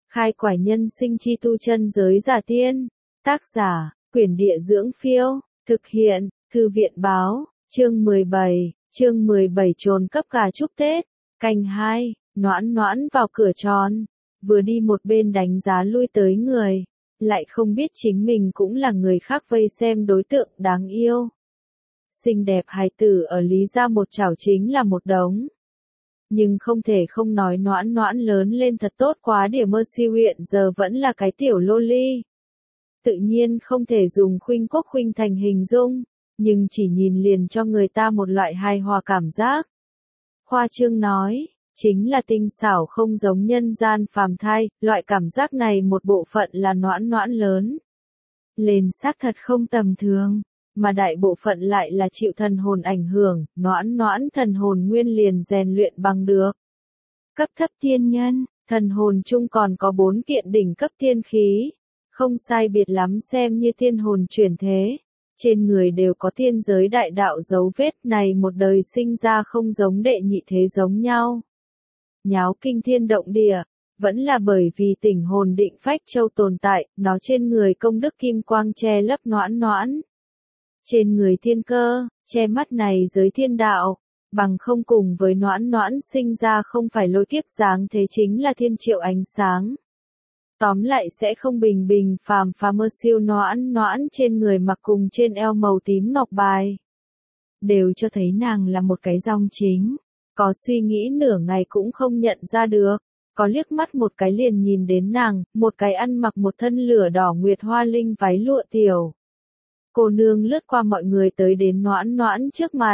Khai quải nhân sinh chi tu chân giới giả tiên. Tác giả, Quyển Địa Dưỡng Phiêu. Thực hiện, Thư viện Báo. Chương 17 trồn cấp gà chúc Tết. Canh 2, Noãn Noãn vào cửa tròn. Vừa đi một bên đánh giá lui tới người. Lại không biết chính mình cũng là người khác vây xem đối tượng đáng yêu. Xinh đẹp hài tử ở Lý gia một chảo chính là một đống. Nhưng không thể không nói Noãn Noãn lớn lên thật tốt quá, địa mơ siêu hiện giờ vẫn là cái tiểu loli. Tự nhiên không thể dùng khuynh quốc khuynh thành hình dung, nhưng chỉ nhìn liền cho người ta một loại hài hòa cảm giác. Khoa trương nói, chính là tinh xảo không giống nhân gian phàm thai, loại cảm giác này một bộ phận là Noãn Noãn lớn lên xác thật không tầm thường. Mà đại bộ phận lại là chịu thần hồn ảnh hưởng, Noãn Noãn thần hồn nguyên liền rèn luyện bằng được. Cấp thấp thiên nhân, thần hồn chung còn có 4 kiện đỉnh cấp thiên khí, không sai biệt lắm xem như thiên hồn chuyển thế. Trên người đều có thiên giới đại đạo dấu vết, này một đời sinh ra không giống đệ nhị thế giống nhau. Nháo kinh thiên động địa, vẫn là bởi vì tỉnh hồn định phách châu tồn tại, nó trên người công đức kim quang che lấp Noãn Noãn. Trên người thiên cơ, che mắt này giới thiên đạo, bằng không cùng với Noãn Noãn sinh ra không phải lôi kiếp dáng thế chính là thiên triệu ánh sáng. Tóm lại sẽ không bình bình phàm phàm mơ siêu Noãn Noãn trên người mặc cùng trên eo màu tím ngọc bài. Đều cho thấy nàng là một cái dòng chính, có suy nghĩ nửa ngày cũng không nhận ra được, có liếc mắt một cái liền nhìn đến nàng, một cái ăn mặc một thân lửa đỏ nguyệt hoa linh váy lụa tiểu. Cô nương lướt qua mọi người tới đến Noãn Noãn trước mặt.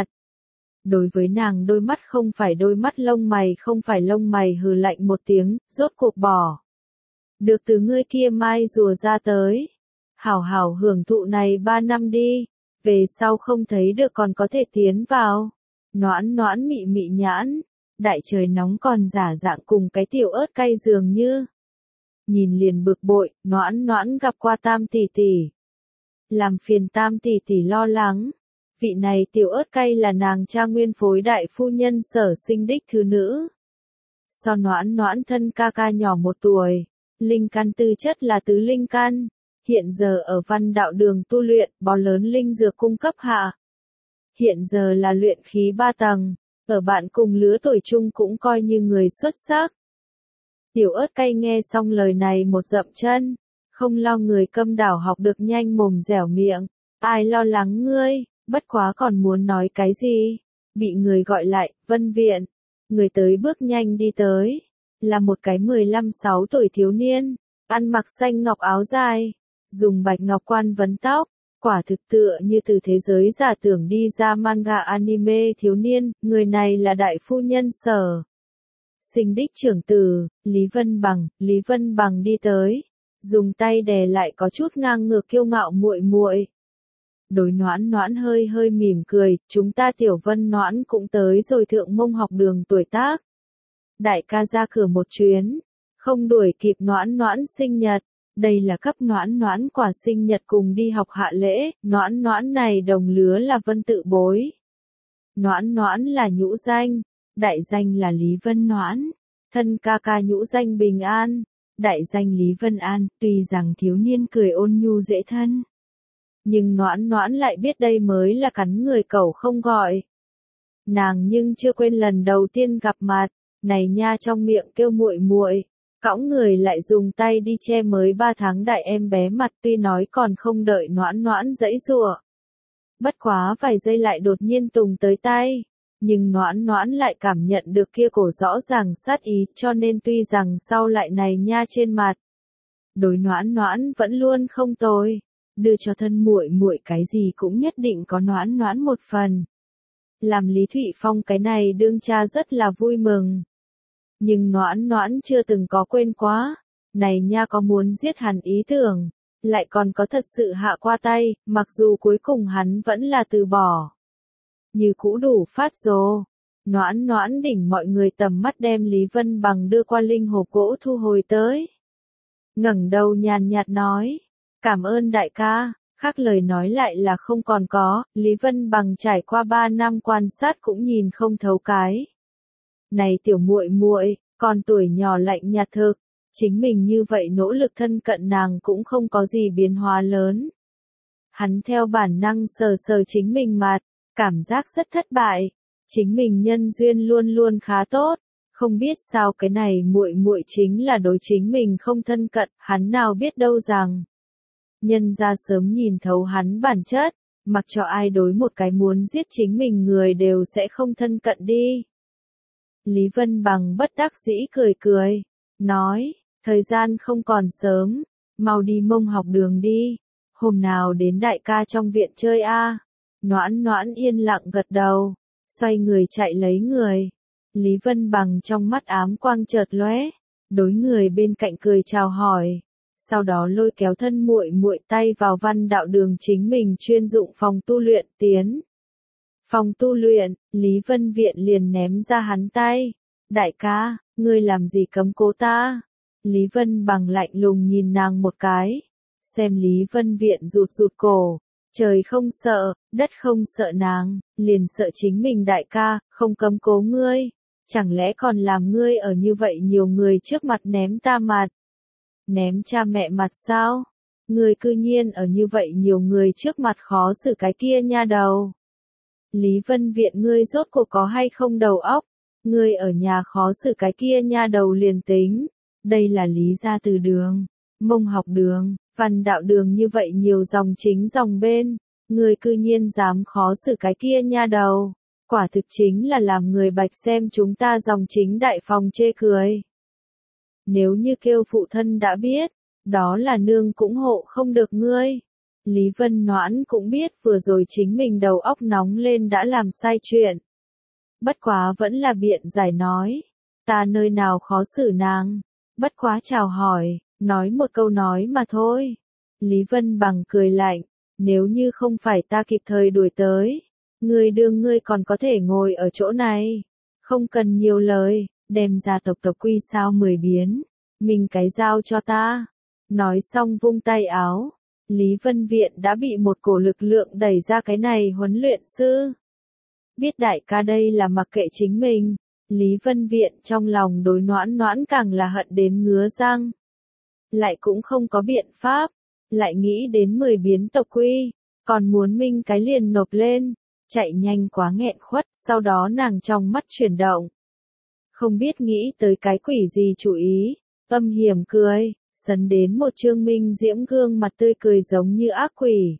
Đối với nàng đôi mắt không phải đôi mắt, lông mày không phải lông mày, hừ lạnh một tiếng, rốt cuộc bỏ. Được từ ngươi kia mai rùa ra tới. Hảo hảo hưởng thụ này 3 năm đi, về sau không thấy được còn có thể tiến vào. Noãn Noãn mị mị nhãn, đại trời nóng còn giả dạng cùng cái tiểu ớt cay dường như. Nhìn liền bực bội, Noãn Noãn gặp qua Tam tỷ tỷ. Làm phiền Tam tỷ tỷ lo lắng. Vị này tiểu ớt cay là nàng cha nguyên phối đại phu nhân Sở Sinh đích thứ nữ. So Noãn Noãn thân ca ca nhỏ 1 tuổi, linh căn tư chất là tứ linh căn, hiện giờ ở Văn Đạo Đường tu luyện, bó lớn linh dược cung cấp hạ. Hiện giờ là luyện khí 3 tầng, ở bạn cùng lứa tuổi chung cũng coi như người xuất sắc. Tiểu ớt cay nghe xong lời này một dậm chân. Không lo người câm đảo học được nhanh mồm dẻo miệng, ai lo lắng ngươi, bất quá còn muốn nói cái gì, bị người gọi lại, Vân Viện, người tới bước nhanh đi tới, là một cái 15-16 tuổi thiếu niên, ăn mặc xanh ngọc áo dài, dùng bạch ngọc quan vấn tóc, quả thực tựa như từ thế giới giả tưởng đi ra manga anime thiếu niên, người này là đại phu nhân Sở Sinh đích trưởng tử, Lý Vân Bằng đi tới. Dùng tay đè lại có chút ngang ngược kiêu ngạo muội muội. Đối Noãn Noãn hơi hơi mỉm cười, chúng ta Tiểu Vân Noãn cũng tới rồi, Thượng Mông học đường tuổi tác. Đại ca ra cửa một chuyến, không đuổi kịp Noãn Noãn sinh nhật, đây là cấp Noãn Noãn quà sinh nhật cùng đi học hạ lễ, Noãn Noãn này đồng lứa là Vân tự bối. Noãn Noãn là nhũ danh, đại danh là Lý Vân Noãn, thân ca ca nhũ danh Bình An. Đại danh Lý Vân An, tuy rằng thiếu niên cười ôn nhu dễ thân. Nhưng Noãn Noãn lại biết đây mới là cắn người cẩu không gọi. Nàng nhưng chưa quên lần đầu tiên gặp mặt, này nha trong miệng kêu muội muội, cõng người lại dùng tay đi che mới 3 tháng đại em bé mặt, tuy nói còn không đợi Noãn Noãn giãy giụa. Bất quá vài giây lại đột nhiên tùng tới tay. Nhưng Noãn Noãn lại cảm nhận được kia cổ rõ ràng sát ý, cho nên tuy rằng sau lại này nha trên mặt, đối Noãn Noãn vẫn luôn không tồi, đưa cho thân muội muội cái gì cũng nhất định có Noãn Noãn một phần. Làm Lý Thụy Phong cái này đương cha rất là vui mừng. Nhưng Noãn Noãn chưa từng có quên quá, này nha có muốn giết hắn ý tưởng, lại còn có thật sự hạ qua tay, mặc dù cuối cùng hắn vẫn là từ bỏ. Như cũ đủ phát rồ. Noãn Noãn đỉnh mọi người tầm mắt đem Lý Vân Bằng đưa qua linh hộp gỗ thu hồi tới. Ngẩng đầu nhàn nhạt nói, cảm ơn đại ca, khác lời nói lại là không còn có, Lý Vân Bằng trải qua 3 năm quan sát cũng nhìn không thấu cái. Này tiểu muội muội, còn tuổi nhỏ lạnh nhạt thực, Chính mình như vậy nỗ lực thân cận nàng cũng không có gì biến hóa lớn. Hắn theo bản năng sờ sờ chính mình mặt, cảm giác rất thất bại. Chính mình nhân duyên luôn luôn khá tốt, không biết sao cái này muội muội chính là đối chính mình không thân cận, hắn nào biết đâu rằng nhân gia sớm nhìn thấu hắn bản chất, mặc cho ai đối một cái muốn giết chính mình người đều sẽ không thân cận đi. Lý Vân Bằng bất đắc dĩ cười cười, nói, thời gian không còn sớm, mau đi Mông học đường đi, hôm nào đến đại ca trong viện chơi a. Noãn Noãn yên lặng gật đầu, xoay người chạy lấy người. Lý Vân Bằng trong mắt ám quang chợt lóe, đối người bên cạnh cười chào hỏi, sau đó lôi kéo thân muội muội tay vào văn đạo đường chính mình chuyên dụng phòng tu luyện tiến. Phòng tu luyện, Lý Vân Viện liền ném ra hắn tay. Đại ca, ngươi làm gì cấm cố ta? Lý Vân Bằng lạnh lùng nhìn nàng một cái. Xem Lý Vân Viện rụt rụt cổ. Trời không sợ, đất không sợ nàng, liền sợ chính mình đại ca, không cấm cố ngươi. Chẳng lẽ còn làm ngươi ở như vậy nhiều người trước mặt ném ta mặt? Ném cha mẹ mặt sao? Ngươi cư nhiên ở như vậy nhiều người trước mặt khó xử cái kia nha đầu. Lý Vân Viện ngươi rốt cuộc có hay không đầu óc? Ngươi ở nhà khó xử cái kia nha đầu liền tính. Đây là Lý gia từ đường, Mông học đường, văn đạo đường như vậy nhiều dòng chính dòng bên. Ngươi cư nhiên dám khó xử cái kia nha đầu. Quả thực chính là làm người bạch xem chúng ta dòng chính đại phòng chê cười. Nếu như kêu phụ thân đã biết, đó là nương cũng hộ không được ngươi. Lý Vân Noãn cũng biết vừa rồi chính mình đầu óc nóng lên đã làm sai chuyện. Bất quá vẫn là biện giải nói, ta nơi nào khó xử nàng, bất quá chào hỏi, nói một câu nói mà thôi. Lý Vân Bằng cười lạnh, nếu như không phải ta kịp thời đuổi tới, ngươi còn có thể ngồi ở chỗ này, không cần nhiều lời, đem ra tộc quy sao 10 biến, mình cái giao cho ta. Nói xong vung tay áo, Lý Vân Viện đã bị một cổ lực lượng đẩy ra cái này huấn luyện sư. Biết đại ca đây là mặc kệ chính mình, Lý Vân Viện trong lòng đối Noãn Noãn càng là hận đến ngứa răng. Lại cũng không có biện pháp, lại nghĩ đến 10 biến tộc quy, còn muốn minh cái liền nộp lên, chạy nhanh quá nghẹn khuất, sau đó nàng trong mắt chuyển động. Không biết nghĩ tới cái quỷ gì chủ ý, âm hiểm cười, sấn đến một trương minh diễm gương mặt tươi cười giống như ác quỷ.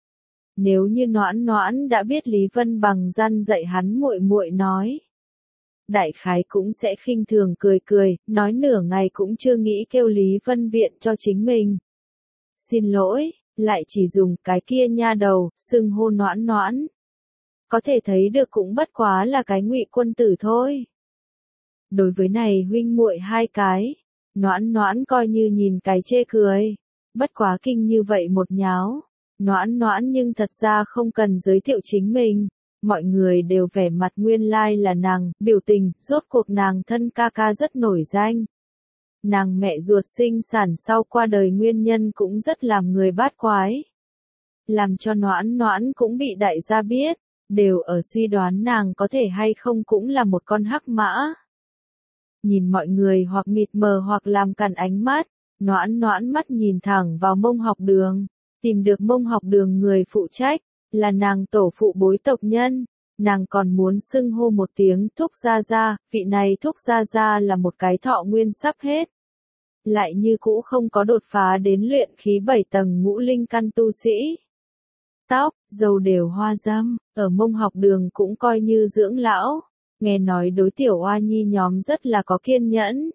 Nếu như Noãn Noãn đã biết Lý Vân Bằng răn dạy hắn muội muội nói, đại khái cũng sẽ khinh thường cười cười, nói nửa ngày cũng chưa nghĩ kêu Lý Vân Viện cho chính mình. Xin lỗi, lại chỉ dùng cái kia nha đầu, xưng hô Noãn Noãn. Có thể thấy được cũng bất quá là cái ngụy quân tử thôi. Đối với này huynh muội hai cái, Noãn Noãn coi như nhìn cái chê cười, bất quá kinh như vậy một nháo. Noãn Noãn nhưng thật ra không cần giới thiệu chính mình, mọi người đều vẻ mặt nguyên lai là nàng, biểu tình, rốt cuộc nàng thân ca ca rất nổi danh. Nàng mẹ ruột sinh sản sau qua đời nguyên nhân cũng rất làm người bát quái. Làm cho Noãn Noãn cũng bị đại gia biết, đều ở suy đoán nàng có thể hay không cũng là một con hắc mã. Nhìn mọi người hoặc mịt mờ hoặc làm cằn ánh mắt, Noãn Noãn mắt nhìn thẳng vào Mông học đường, tìm được Mông học đường người phụ trách, là nàng tổ phụ bối tộc nhân. Nàng còn muốn xưng hô một tiếng thúc gia gia, vị này thúc gia gia là một cái thọ nguyên sắp hết. Lại như cũ không có đột phá đến luyện khí 7 tầng ngũ linh căn tu sĩ. Tóc, râu đều hoa râm, ở Mông học đường cũng coi như dưỡng lão, nghe nói đối tiểu oa nhi nhóm rất là có kiên nhẫn.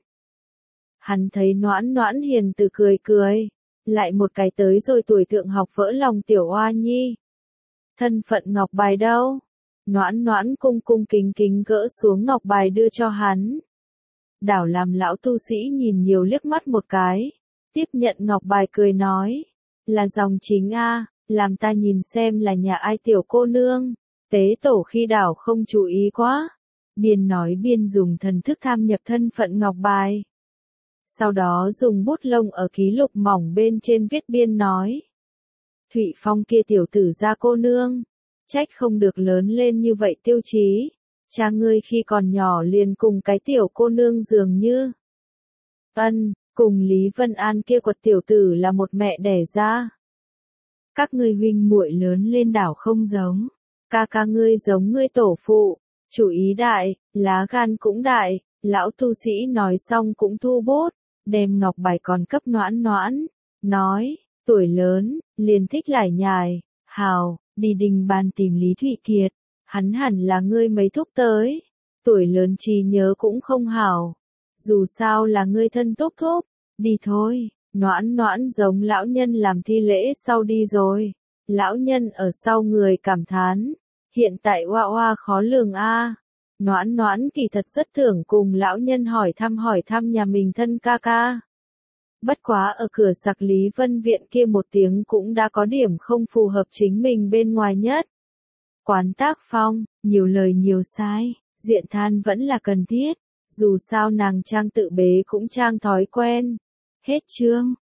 Hắn thấy Noãn Noãn hiền từ cười cười, lại một cái tới rồi tuổi thượng học vỡ lòng tiểu oa nhi. Thân phận ngọc bài đâu? Noãn Noãn cung cung kính kính gỡ xuống ngọc bài đưa cho hắn. Đảo làm lão tu sĩ nhìn nhiều liếc mắt một cái, tiếp nhận ngọc bài cười nói, là dòng chính a, làm ta nhìn xem là nhà ai tiểu cô nương. Tế tổ khi đảo không chú ý quá, biên nói biên dùng thần thức tham nhập thân phận ngọc bài. Sau đó dùng bút lông ở ký lục mỏng bên trên viết biên nói, Thụy Phong kia tiểu tử gia cô nương, trách không được lớn lên như vậy tiêu chí, cha ngươi khi còn nhỏ liền cùng cái tiểu cô nương dường như. cùng Lý Vân An kia quật tiểu tử là một mẹ đẻ ra. Các ngươi huynh muội lớn lên đảo không giống, ca ca ngươi giống ngươi tổ phụ, chủ ý đại, lá gan cũng đại, lão tu sĩ nói xong cũng thu bút, đem ngọc bài còn cấp Noãn Noãn, nói, tuổi lớn, liền thích lải nhải, hào, đi đình bàn tìm Lý Thụy Kiệt, hắn hẳn là ngươi mấy thúc tới, tuổi lớn trí nhớ cũng không hảo, dù sao là ngươi thân thúc thúc, đi thôi. Noãn Noãn giống lão nhân làm thi lễ sau đi rồi. Lão nhân ở sau người cảm thán. Hiện tại oa oa khó lường a. Noãn Noãn kỳ thật rất tưởng cùng lão nhân hỏi thăm nhà mình thân ca ca. Bất quá ở cửa sặc Lý Vân Viện kia một tiếng cũng đã có điểm không phù hợp chính mình bên ngoài nhất. Quán tác phong, nhiều lời nhiều sai, diện than vẫn là cần thiết. Dù sao nàng trang tự bế cũng trang thói quen. Hết chương.